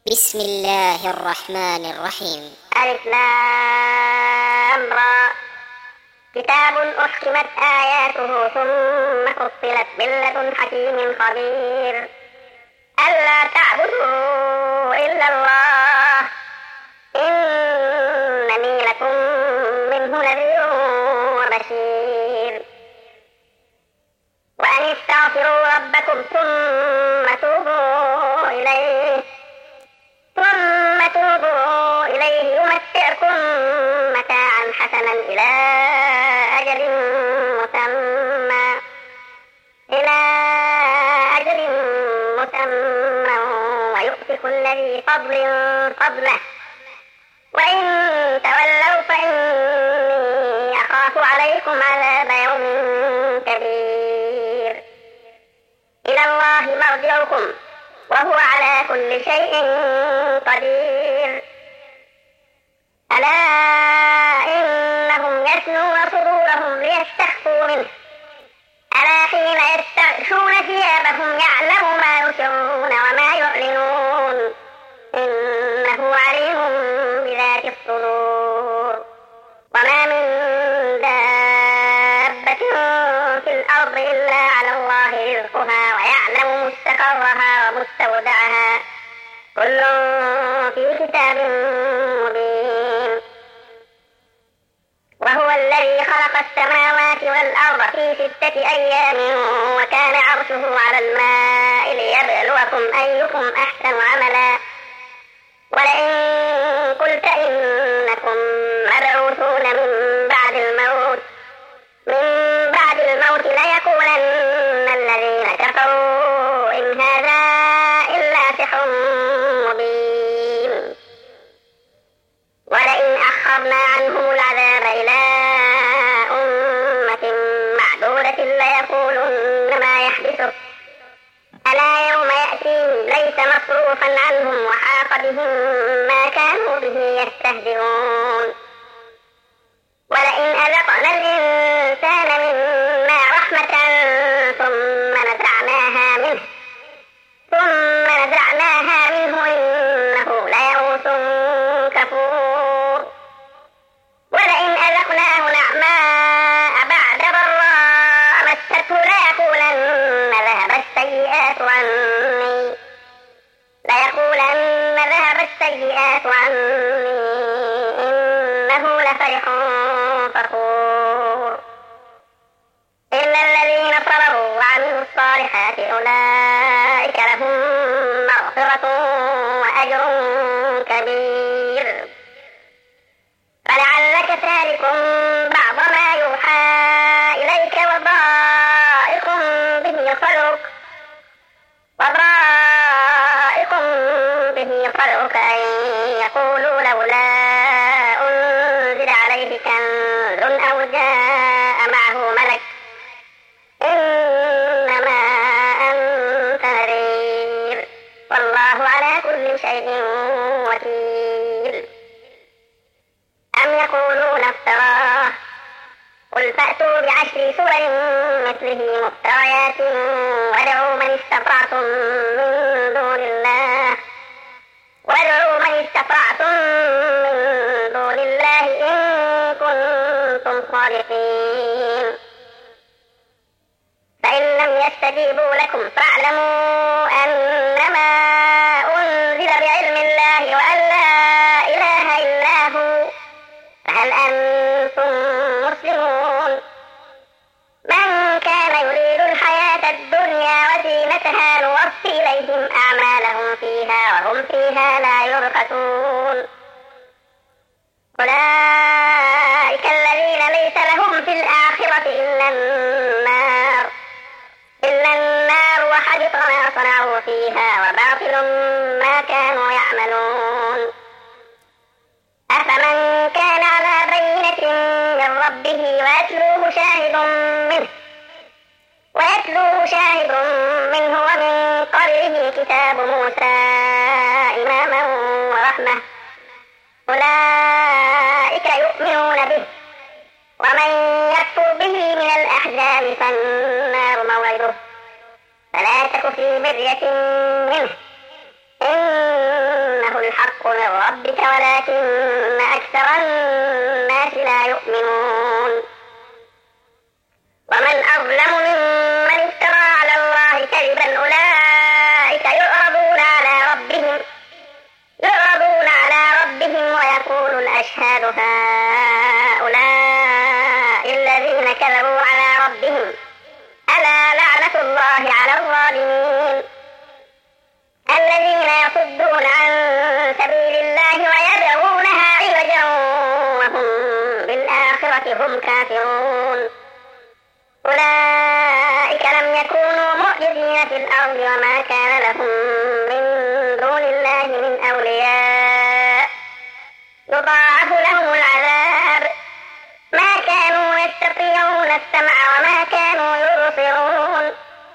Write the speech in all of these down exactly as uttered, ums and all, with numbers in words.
بسم الله الرحمن الرحيم. ألف لام را. كتاب أحكمت آياته ثم فصلت من لدن حكيم خبير. ألا تعبدوا إلا الله إنني لكم منه نذير وبشير. وأن استغفروا ربكم ثم توبوا إليه ثم توبوا إليه يمتعكم متاعا حسنا إلى أجل مسمى إلى أجل مسمى ويؤتي كل ذي فضل فضله وإن تولوا فإني أخاف عليكم عذاب يوم كبير. إلى الله مرجعكم وهو على كل شيء قدير. ألا إنهم يثنون صدورهم ليستخفوا منه ألا حين يستغشون ثيابهم يعلم ما يسرون وما يعلنون إنه عليم بذات الصدور. وما من دابة في الأرض إلا على الله رزقها ويعلم مستقرها ومستودعها كل في كتاب مبين. وهو الذي خلق السماوات والأرض في ستة أيام وكان عرشه على الماء ليبلوكم أيكم أحسن عملا. ولئن قلت إنكم مبعوثون من بعد الموت من بعد الموت ليقولن الذين كفروا إن هذا إلا سحر مبين. ولئن أخرنا عنهم العذاب إلى أمة معدودة ليقولن ما يحدثه ألا يوم يأتيهم ليس مصروفا عنهم وحاق بهم ما كانوا به يستهزئون. ولئن أذقنا الإنسان منا رحمة ثم نزعناها منه ثم نزعناها منه إنه ليئوس كفور. ولئن أذقناه نعماء بعد ضراء مسته ليقولن ذهب السيئات عني ليقولن ذهب السيئات عني إنه لفرح فخور. إلا الذين صبروا وعملوا الصالحات أولئك لهم مغفرة وأجر كبير. فلعلك تارك بعض ما يوحى إليك وضائق به صدرك وضائق به صدرك أن يقولوا لولا أنزل عليه كنز أو جاء معه ملك إنما أنت نذير والله على كل شيء وكيل. أم يقولون افتراه قل فأتوا بعشر سور مثله مفتريات وادعوا من استطعتم من دون الله وادعوا من استطعتم من دون الله إن كنتم صادقين. فإن لم يستجيبوا لكم فاعلموا أنما أنزل بعلم الله وأن لا إله إلا هو فهل أنتم مسلمون. من كان يريد الحياة الدنيا وزينتها نوفي إليهم أعمالهم فيها وهم فيها لا يبخسون. أولئك الذين ليس لهم في الآخرة إلا النار إلا النار وحبط ما صنعوا فيها وباطل ما كانوا يعملون. أفمن كان على بينة من ربه ويتلوه شاهد منه ويتلوه شاهد منه ومن قبله كتاب موسى إماما ورحمة أولئك يؤمنون به. ومن يكفر به من الأحزاب فالنار موعده فلا تك في مرية منه إن الحق من ربك ولكن أكثر الناس لا يؤمنون. ومن أظلم ممن افترى على الله كذبا أولئك يعرضون على ربهم يعرضون على ربهم ويقول الأشهاد هؤلاء الذين كذبوا على ربهم ألا لعنة الله على الظالمين الذين يصدون عن سبيل الله ويبغونها عوجا وهم بالآخرة هم كافرون. أولئك لم يكونوا معجزين في الأرض وما كان لهم من دون الله من أولياء يضاعف لهم العذاب ما كانوا يستطيعون السمع وما كانوا يبصرون.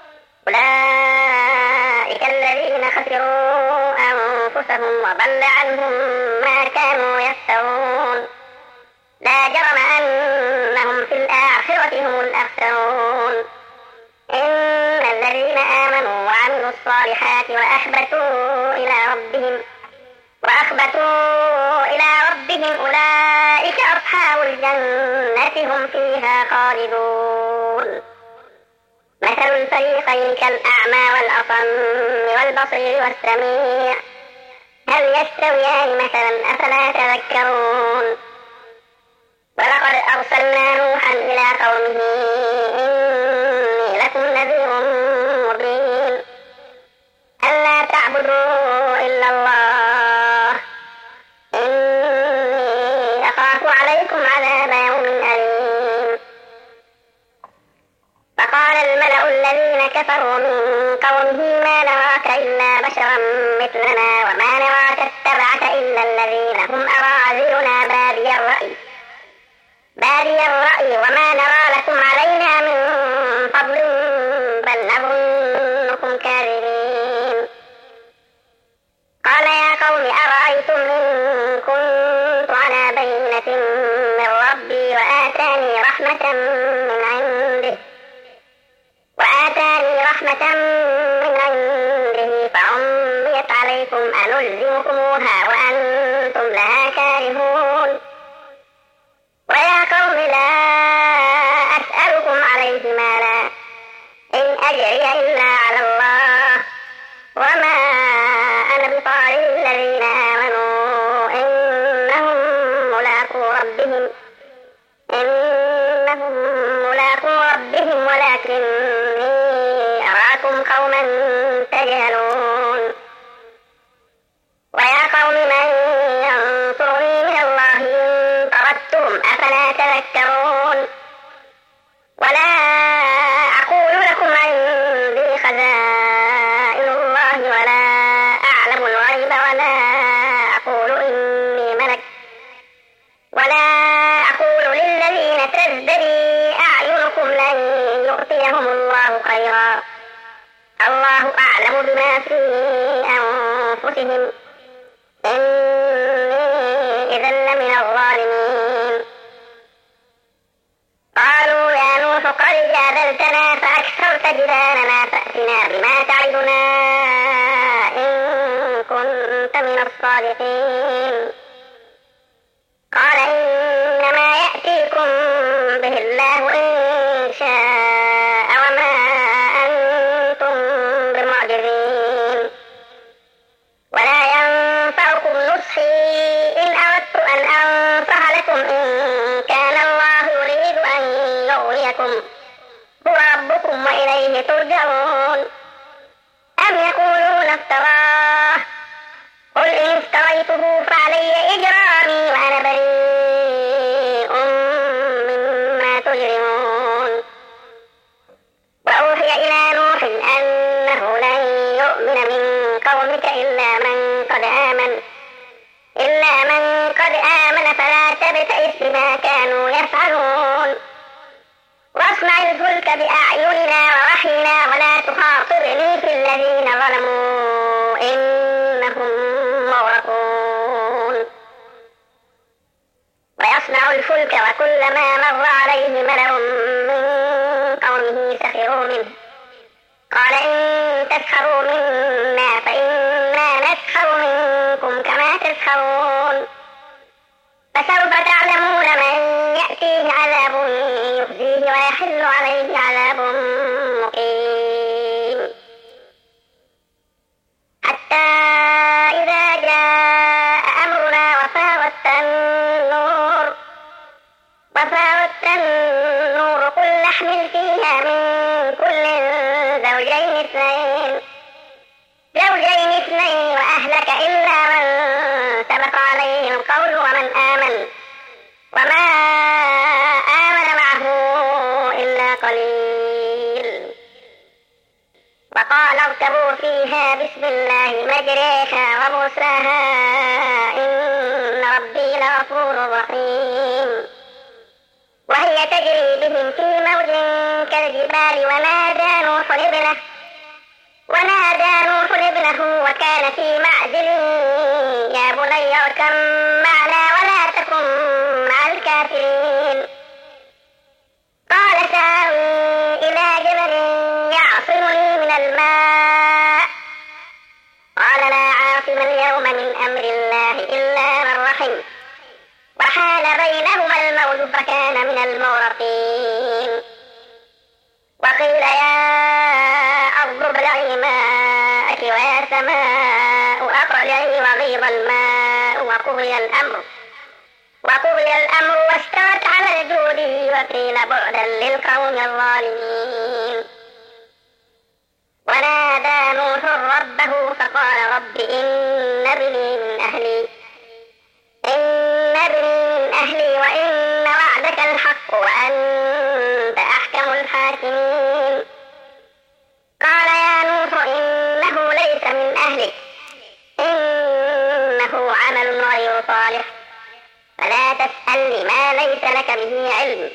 أولئك الذين خسروا أنفسهم وضل عنهم ما كانوا يفترون. لا جرم أنهم في الآخرة هم الأخسرون. إن الذين آمنوا وعملوا الصالحات وأخبتوا إلى ربهم وأخبتوا إلى ربهم أولئك أصحاب الجنة هم فيها خالدون. مثل الفريقين كالأعمى والأصم والبصير والسميع هل يستويان مثلا أفلا تذكرون. ولقد أرسلنا نوحا إلى قومه إني لكم نذير مبين ألا تعبدوا إلا الله إني أخاف عليكم عذاب يوم أليم. فقال الملأ الذين كفروا من قومه ما نراك إلا بشرا مثلنا وما نراك اتبعك إلا الذين هم أراذلنا بادي الرأي بادي الرأي وما نرى لكم علينا من فضل بل نظنكم كاذبين. قال يا قوم أرأيتم إن كنت على بينة من ربي وآتاني رحمة من عنده وآتاني رحمة من عنده فعميت عليكم أنلزمكموها وأنتم لها كارهون. ويا قوم لا أسألكم عليه مالا إن أجري إلا على الله وما أنا بطارد الذين آمنوا إنهم ملاقو ربهم إنهم ملاقو ربهم ولكني أراكم قوما تجهلون. ويا قوم من ينصرني من الله إن طردتهم أفلا تذكرون. ولا أقول لكم عندي خزائن الله ولا أعلم الغيب ولا أقول إني ملك ولا أقول للذين تزدري أعينكم لن يؤتيهم الله خيرا الله أعلم بما في أنفسهم إني إذا لمن الظالمين. قالوا يا نوح قد جادلتنا فأكثرت جدالنا فأتنا بما تعدنا إن كنت من الصادقين. قال إنما يأتيكم به الله إن شاء وما أنتم بمعجزين. ولا ينفعكم نصحي إن أردت أن أنصح لكم إن كان الله يريد أن يغويكم هو ربكم وإليه ترجعون. أم يقولون افتراه قل إن افتريته فعلي إجرامي وأنا بريء مما تجرمون. وأوحي إلى نوح أنه لن يؤمن من قومك إلا من قد آمن إلا من قد آمن فلا تبتئس بما كانوا يفعلون. واصنع الفلك بأعيننا ووحينا ولا تخاطبني في الذين ظلموا إنهم مغرقون. ويصنع الفلك وكلما مر عليه ملأ من قومه سخروا منه قال إن تسخروا منا فإنا نسخر منكم كما يسخرون فسوف تعلمون من يأتيه عذاب يخزيه ويحل عليه عذاب مقيم حتى إذا جاء أمرنا وفارت النور وفارت النور قل نحمل فيها من كل زوجين اثنين زوجين اثنين وأهلك إلا من سبق عليه القول ومن آمن وما آمن معه إلا قليل وقال اركبوا فيها بسم الله مجريها ومرساها إن ربي لغفور رحيم وهي تجري بهم في موج كالجبال ونادى نوح ابنه ونادى نوح ابنه وكان في معزل يا بني اركب معنا ولا تكن مع الكافرين قال سآوي إلى جبل يعصمني من الماء قال لا عاصم اليوم من أمر الله إلا من رحم وحال بينهما الموج فكان من المغرقين وقيل يا أرض ابلعي ماءك ويا سماء أقلعي وغيض الماء وقضي الأمر وقضي الأمر واستوت على الجود وقيل بعدا للقوم الظالمين ونادى نوح ربه فقال رب إن ابني من أهلي إن ابني من أهلي وإن وعدك الحق وأنت أحكم الحاكمين قال يا نوح إنه ليس من أهلك إنه عمل غير صالح فلا تسألني ما ليس لك به علم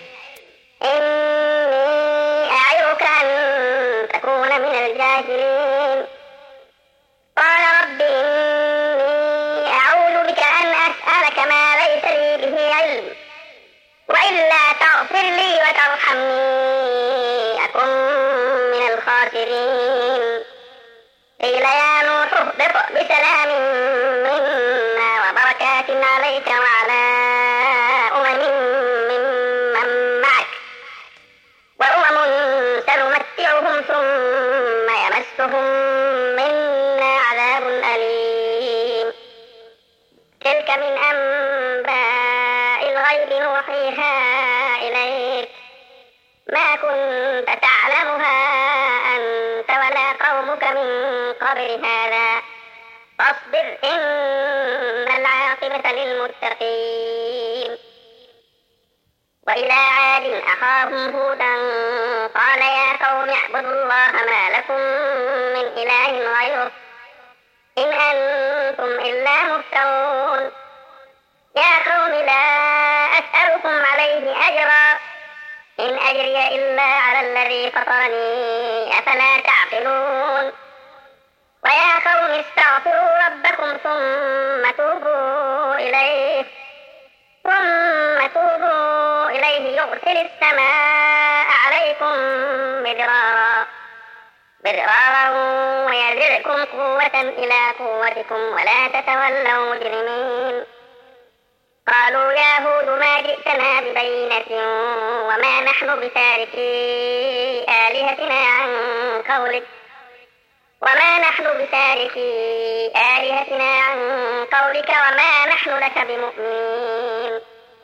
إني أعظك أن تكون من الجاهلين قال رب إني أعوذ بك أن أسألك ما ليس لي به علم وإلا تغفر لي وترحمني أكن من الخاسرين قيل يا نوح اهبط بسلام منا وبركات عليك وعلى أمم ممن معك وأمم سنمتعهم ثم يمسهم منا عذاب أليم تلك من أنباء الغيب نوحيها إليك ما كنت تعلمها أنت ولا قومك من قبل هذا فاصبر إن العاقبة للمتقين وإلى عاد أخاهم هودا قال يا قوم اعبدوا الله ما لكم من إله غيره إن أنتم إلا مفترون يا قوم لا أسألكم عليه أجرا إن أجري إلا على الذي فطرني أفلا تعقلون ويا قوم استغفروا ربكم ثم توبوا إليه ثم توبوا إليه يرسل السماء عليكم مدرارا مدرارا ويزدكم قوة إلى قوتكم ولا تتولوا مجرمين قالوا يا هود ما جئتنا ببينة وما نحن بتاركي آلهتنا عن قولك وما نحن بتاركي آلهتنا عن قولك وما نحن لك بمؤمنين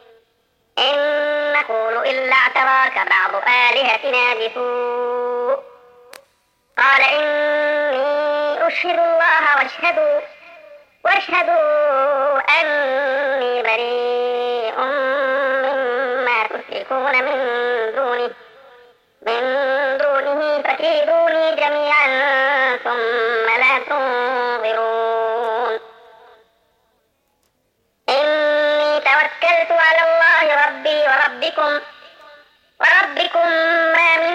إن نقول إلا اعتراك بعض آلهتنا بسوء قال إني أشهد الله واشهدوا واشهدوا أني بريء مما تشركون من دونه من دونه فكيدوني جميعا ثم لا تنظرون إني توكلت على الله ربي وربكم وربكم ما من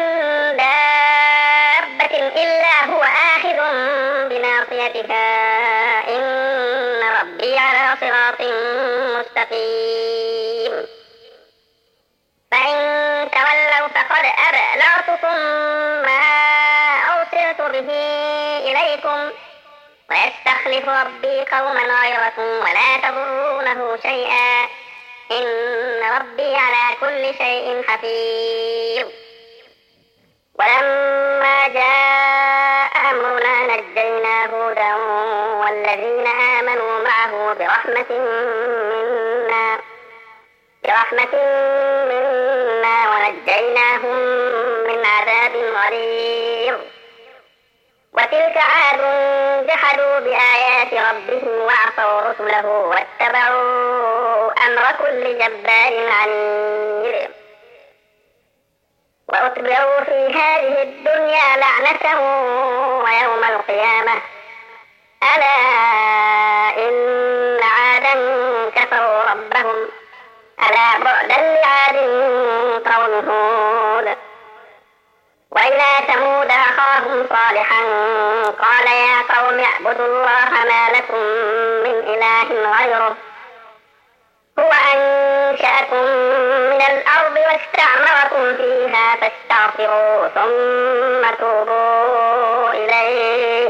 دابة إلا هو آخذ بناصيتها إن ربي على صراط مستقيم فإن تولوا فقد أبلغتكم ما أرسلت به إليكم ويستخلف يستخلف ربي قوما غيركم ولا تضرونه شيئا إن ربي على كل شيء حفيظ. ولما جاء أمرنا نجينا هودا والذين آمنوا معه برحمة منا برحمة منا ونجيناهم من عذاب غليظ. وتلك عاد جحدوا بآيات ربهم وعصوا رسله واتبعوا أمر كل جبار عنيد. وأتبعوا في هذه الدنيا لعنة ويوم القيامة ألا إن عادا كفروا ربهم ألا بعدا لعاد قوم هود. وإلى ثمود أخاهم صالحا قال يا قوم اعبدوا الله ما لكم من إله غيره هو أنشأكم من الأرض واستعمركم فيها فاستغفروا ثم توبوا إليه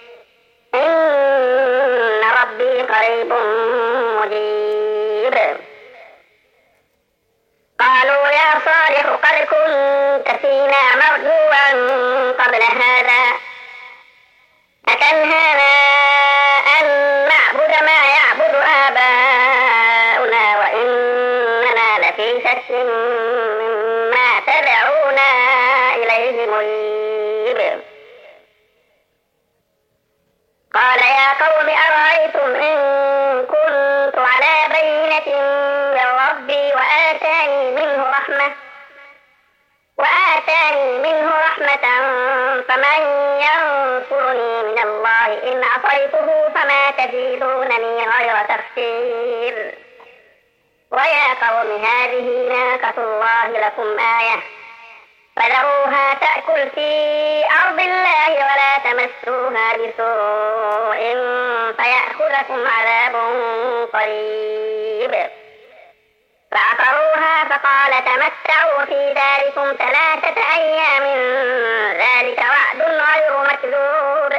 إن ربي قريب مجيب. قالوا يا صالح قد كنت فينا مرجوا قبل هذا أتنهانا أن نعبد ما يعبد آباؤنا وإننا لفي شك مما تدعونا إليه مريب. قال يا قوم أرأيتم إن كنت على بينة من ربي وآتاني منه رحمة وآتاني منه رحمة فمن ينصرني من الله إن عصيته فما تزيدونني غير تخسير. ويا قوم هذه ناقة الله لكم آية فذروها تأكل في أرض الله ولا تمسوها بسوء فيأخذكم عذاب قريب. فعقروها فقال تمتعوا في داركم ثلاثة أيام ذلك وعد غير مكذوب.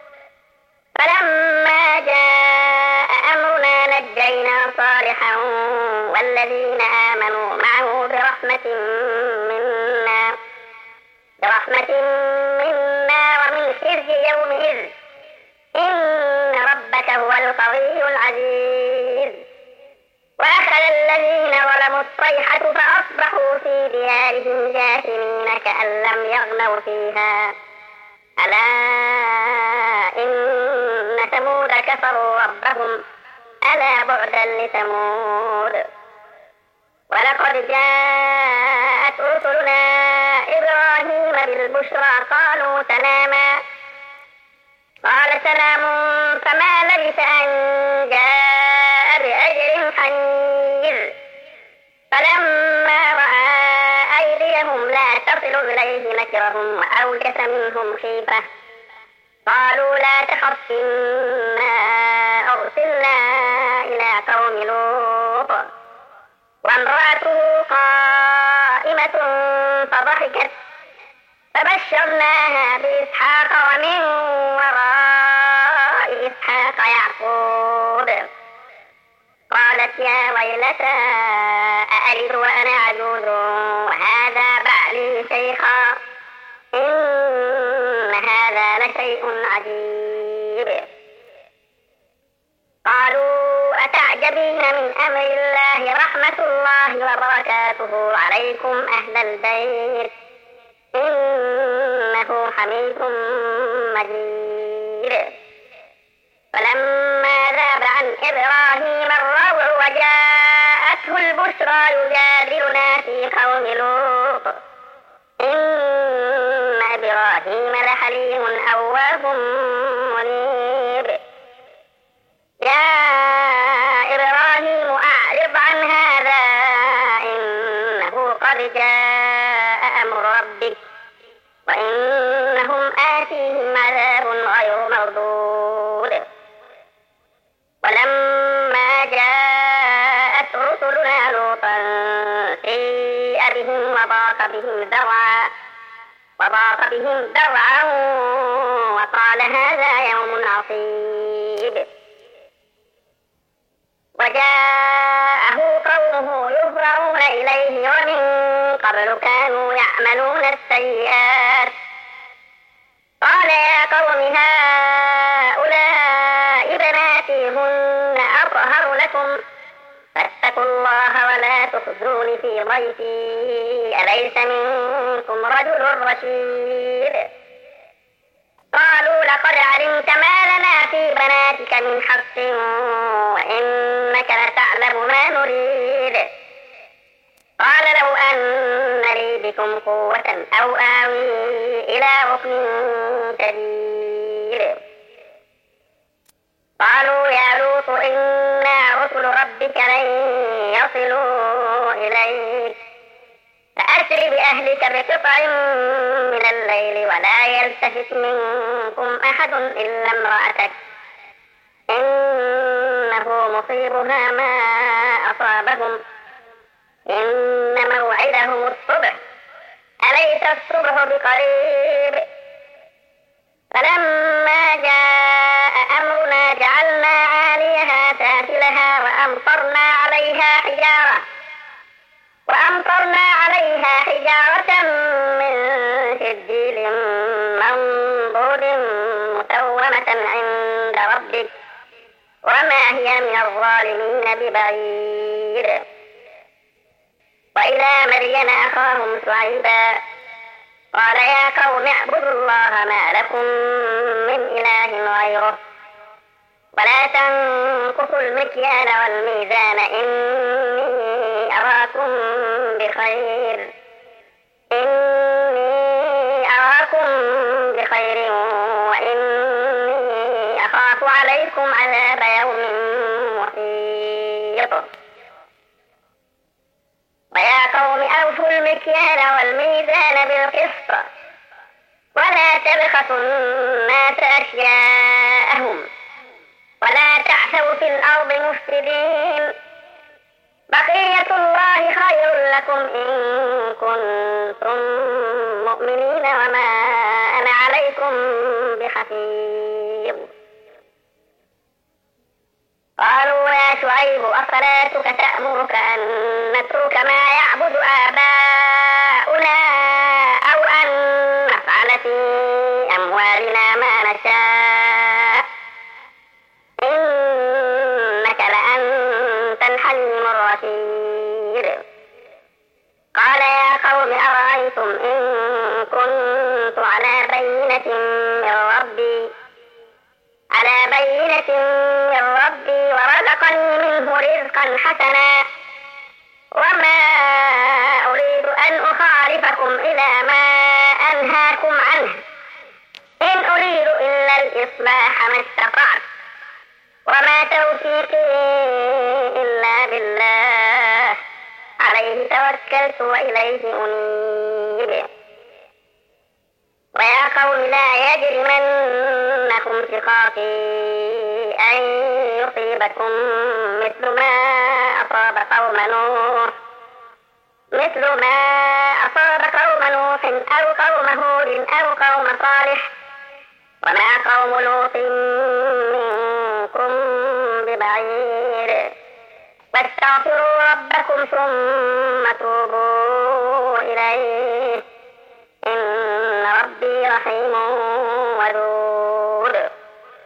فلما جاء أمرنا نجينا صالحا والذين آمنوا معه برحمة منا برحمة منا ومن خزي يومئذ إن ربك هو القوي العزيز. وأخذ الذين ظلموا الصيحة فأصبحوا في ديارهم جاثمين كأن لم يغنوا فيها ألا إن ثمود كفروا ربهم ألا بعدا لثمود. ولقد جاءت رسلنا إبراهيم بالبشرى قالوا سلاما قال سلام فما لبث أن جاء بأجر حنيذ. فلما رأى أيديهم لا تصل إليه نكرهم وأوجس منهم خيفة قالوا لا تخف إنا أرسلنا إلى قوم لوط وامرأته قائمة فضحكت فبشرناها بإسحاق ومن وراء إسحاق يعقوب. قالت يا ويلتى أألد وأنا عجوز وهذا بعلي شيخا إن هذا لشيء عجيب. قالوا أتعجبين من أمر الله رحمة الله وبركاته عليكم أهل البيت إنه حميد مجيد. فلما ذاب عن إبراهيم الروع وجاءته البشرى يجادلنا في قوم لوط إن إبراهيم لحليم أواه منيب. يا إبراهيم أعرض عن هذا إنه قد جاء أمر ربك وإنهم آتيهم عذاب غير مردود. ولما جاءت رسلنا لوطا سيء بهم وضاق بهم ذرعا وضاق بهم ذرعا وقال هذا يوم عصيب. وجاءه قومه يهرعون إليه ومن قبل كانوا يعملون السيئات. قال يا قوم هؤلاء بناتي هن أطهر لكم فاتقوا الله ولا تخزون في ضيفي أليس منكم رجل رشيد. قالوا لقد علمت ما لنا في بناتك من حق وإنك لتعلم ما نريد. قال لو أن لي بكم قوة أو آوي إلى ركن شديد. قالوا يا لوط إنا رسل ربك لن يصلوا إليك فأسر بأهلك بقطع من الليل ولا يلتفت منكم أحد إلا امرأتك إنه مصيبها ما أصابهم إن موعدهم الصبح أليس الصبح بقريب. فلما جاء أمرنا جعلنا عاليها سافلها وأمطرنا عليها حجارة وأمطرنا عليها حجارة من سجيل منضود مسومة عند ربك وما هي من الظالمين ببعيد. وإلى مدين أخاهم شعيبا قال يا قوم اعبدوا الله ما لكم من إله غيره ولا تنقصوا المكيال والميزان إني أراكم بخير إني أراكم بخير وإني أخاف عليكم عذاب يوم محيط. ويا قوم أوفوا المكيال والميزان بالقسط ولا تبخسوا الناس أشياءهم ولا تعثوا في الأرض مفسدين. بقية الله خير لكم إن كنتم مؤمنين وما أنا عليكم بحفيظ. قالوا يا شعيب أصلاتك تأمرك أن نترك ما يعبد آباؤنا أو أن نفعل في أموالنا ما نشاء إنك لأنت الحليم الرشيد. قال يا قوم أرأيتم إن كنت على بينة من ربي على بينة من ربي ورزقني منه رزقا حسنا وما أريد أن أخالفكم إلى ما أنهاكم عنه إن أريد إلا الإصلاح ما استطعت وما توفيقي إلا بالله عليه توكلت وإليه أنيب. ويا قوم لا يجرمنكم شقاقي أن يصيبكم مثل ما أصاب قوم نوح مثل ما أصاب قوم نوح أو قوم هود أو قوم صالح وما قوم لوط منكم ببعيد. واستغفروا ربكم ثم توبوا إليه إن ربي رحيم ودود.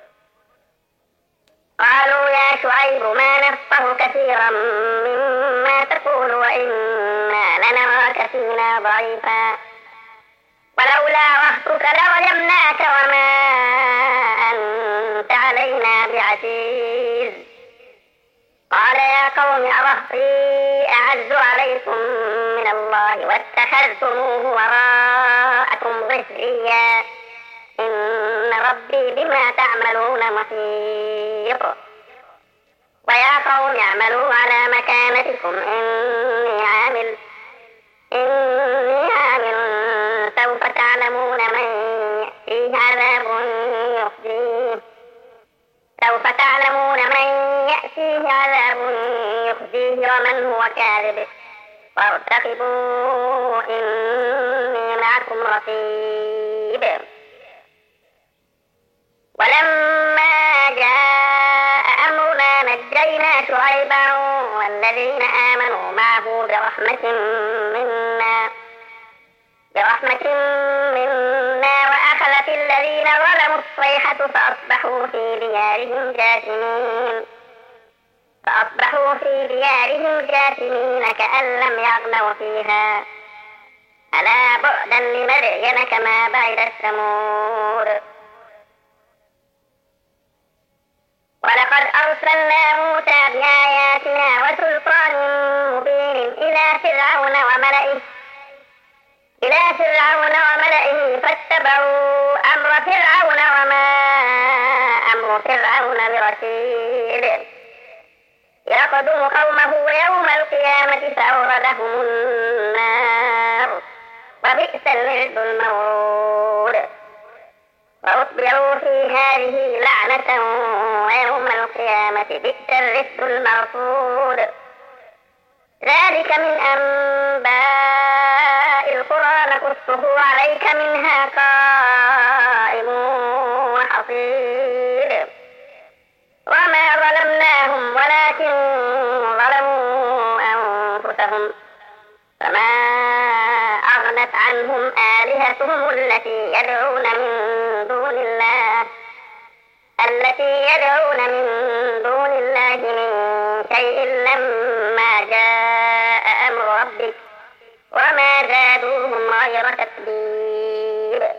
قالوا يا شعيب ما نفقه كثيرا مما تقول وإنا لنراك فينا ضعيفا ولولا رهطك لرجمناك وما أنت علينا بعزيز. قال يا قوم أرهطي أعز عليكم من الله واتخذتموه وراءكم ظهريا إن ربي بما تعملون محيط. ويا قوم اعملوا على مكانتكم إني عامل إني عامل سوف تعلمون من يأتيه عذاب يخزيه سوف تعلمون من يأتيه عذاب يخزيه ومن هو كاذب وارتقبوا إني معكم رقيب. ولما جاء أمرنا نجينا شعيبا والذين آمنوا معه برحمة منا برحمة منا وأخذت الذين ظلموا الصيحة فأصبحوا في ديارهم جاثمين فأصبحوا في ديارهم جاثمين كأن لم يغنوا فيها ألا بعدا لمدين كما بعد الثمود. ولقد أرسلنا موسى بآياتنا وسلطان مبين إلى فرعون وملئه إلى فرعون وملئه فاتبعوا أمر فرعون وما أمر فرعون برشيد يقدم قومه يوم القيامة فأوردهم النار وبئس الورد المورود وأتبعوا في هذه لعنة ويوم القيامة بئس الرفد المرفود. ذلك من أنباء القرى نقصه عليك منها قائم وحصيد وما ظلمناهم ولكن ظلموا أنفسهم فما أغنت عنهم آلهتهم التي يدعون من دون الله التي يدعون من دون الله من شيء لما جاء أمر ربك وما زادوهم غير تتبيب.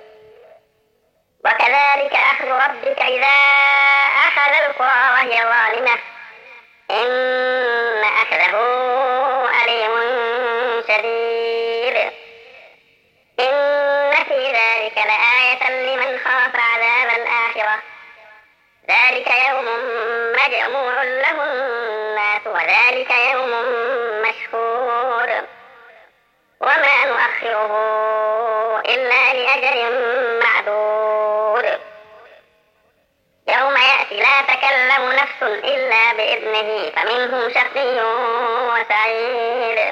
وكذلك أخذ ربك إذا أخذ القرى وهي ظالمة إن أخذه أليم شديد. إن في ذلك لآية لمن خاف عذاب الآخرة ذلك يوم مجموع له الناس وذلك يوم مشهور وما نؤخره إلا لأجل معدود. يوم يأتي لا تكلم نفس إلا بإذنه فمنهم شقي وسعيد.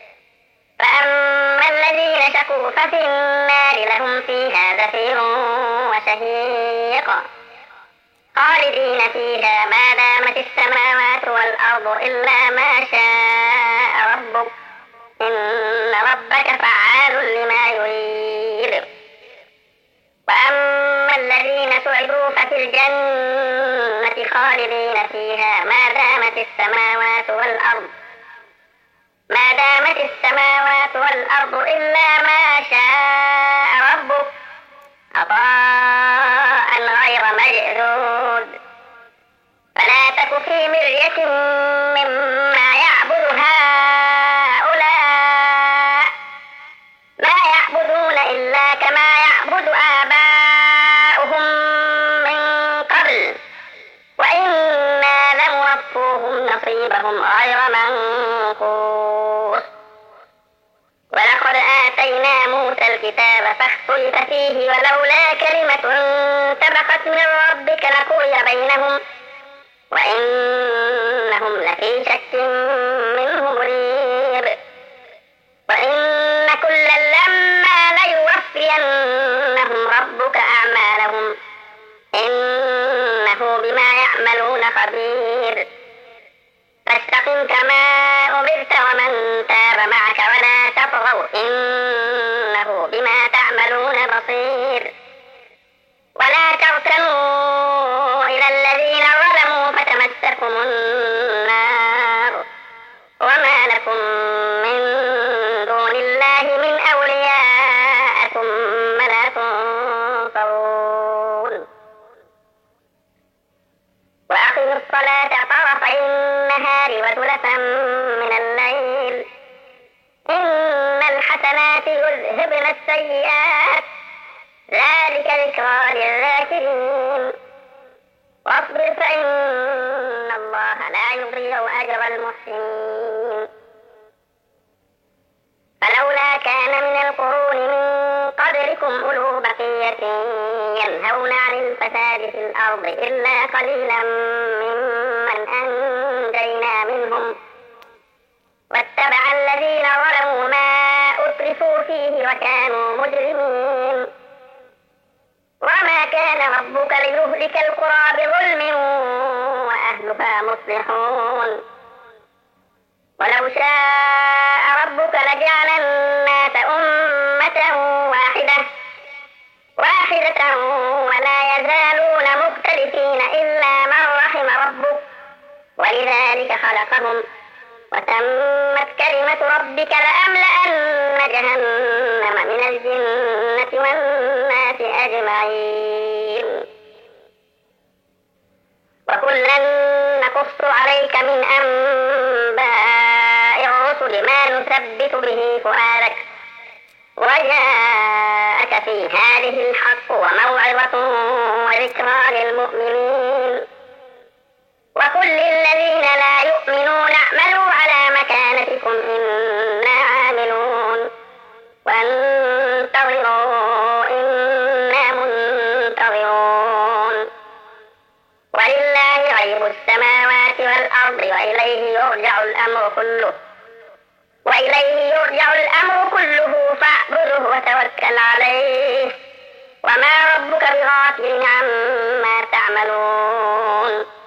فأما الذين شقوا ففي النار لهم فيها زفير وشهيق خالدين فيها ما دامت السماوات والأرض إلا ما شاء ربك إن ربك فعال لما يريد. وأما الذين سعدوا ففي الجنة خالدين فيها ما دامت السماوات والأرض ما دامت السماوات والأرض إلا ما شاء ربك عطاء غير مجذوذ. فلا تك في مرية مما يعبد هؤلاء ما يعبدون إلا كما يعبد آباؤهم من قبل وإنا لموفوهم نصيبهم غير منقوص. ولقد آتينا موسى الكتاب فاختلف فيه ولولا كلمة سبقت من ربك لقضي بينهم وإنهم لفي شك منه مريب. وإن كلا لما ليوفينهم ربك أعمالهم إنه بما يعملون خبير. فاستقم كما أمرت ومن تاب معك ولا تطغوا إنه بما تعملون بصير. ولا تركنوا إلى الذين ظلموا فتمسكم النار وما لكم من دون الله من أولياء ثم لا تنصرون. وأقم الصلاة طرفي النهار وزلفا من الليل إن الحسنات يذهبن السيئات ذلك ذكرى للذاكرين. واصبر فإن الله لا يضيع أجر المحسنين. فلولا كان من القرون من قبلكم أولو بقية ينهون عن الفساد في الأرض إلا قليلا ممن أنجينا منهم واتبع الذين ظلموا ما أترفوا فيه وكانوا مجرمين. وما كان ربك ليهلك القرى بظلم وأهلها مصلحون ولو شاء ربك لجعل الناس أمة واحدة واحدة ولا يزالون مختلفين إلا من رحم ربك ولذلك خلقهم وتمت كلمة ربك لأملأن جهنم من الجنة والناس أجمعين وكلا نقص عليك من أنباء الرسل ما نثبت به فؤادك وجاءك في هذه الحق وموعظة وذكرى للمؤمنين وقل للذين لا يؤمنون اعملوا على مكانتكم إنا عاملون وانتظروا إنا منتظرون ولله غيب السماوات والأرض وإليه يرجع الأمر كله وإليه يرجع الأمر كله فاعبده وتوكل عليه وما ربك بغافل عما تعملون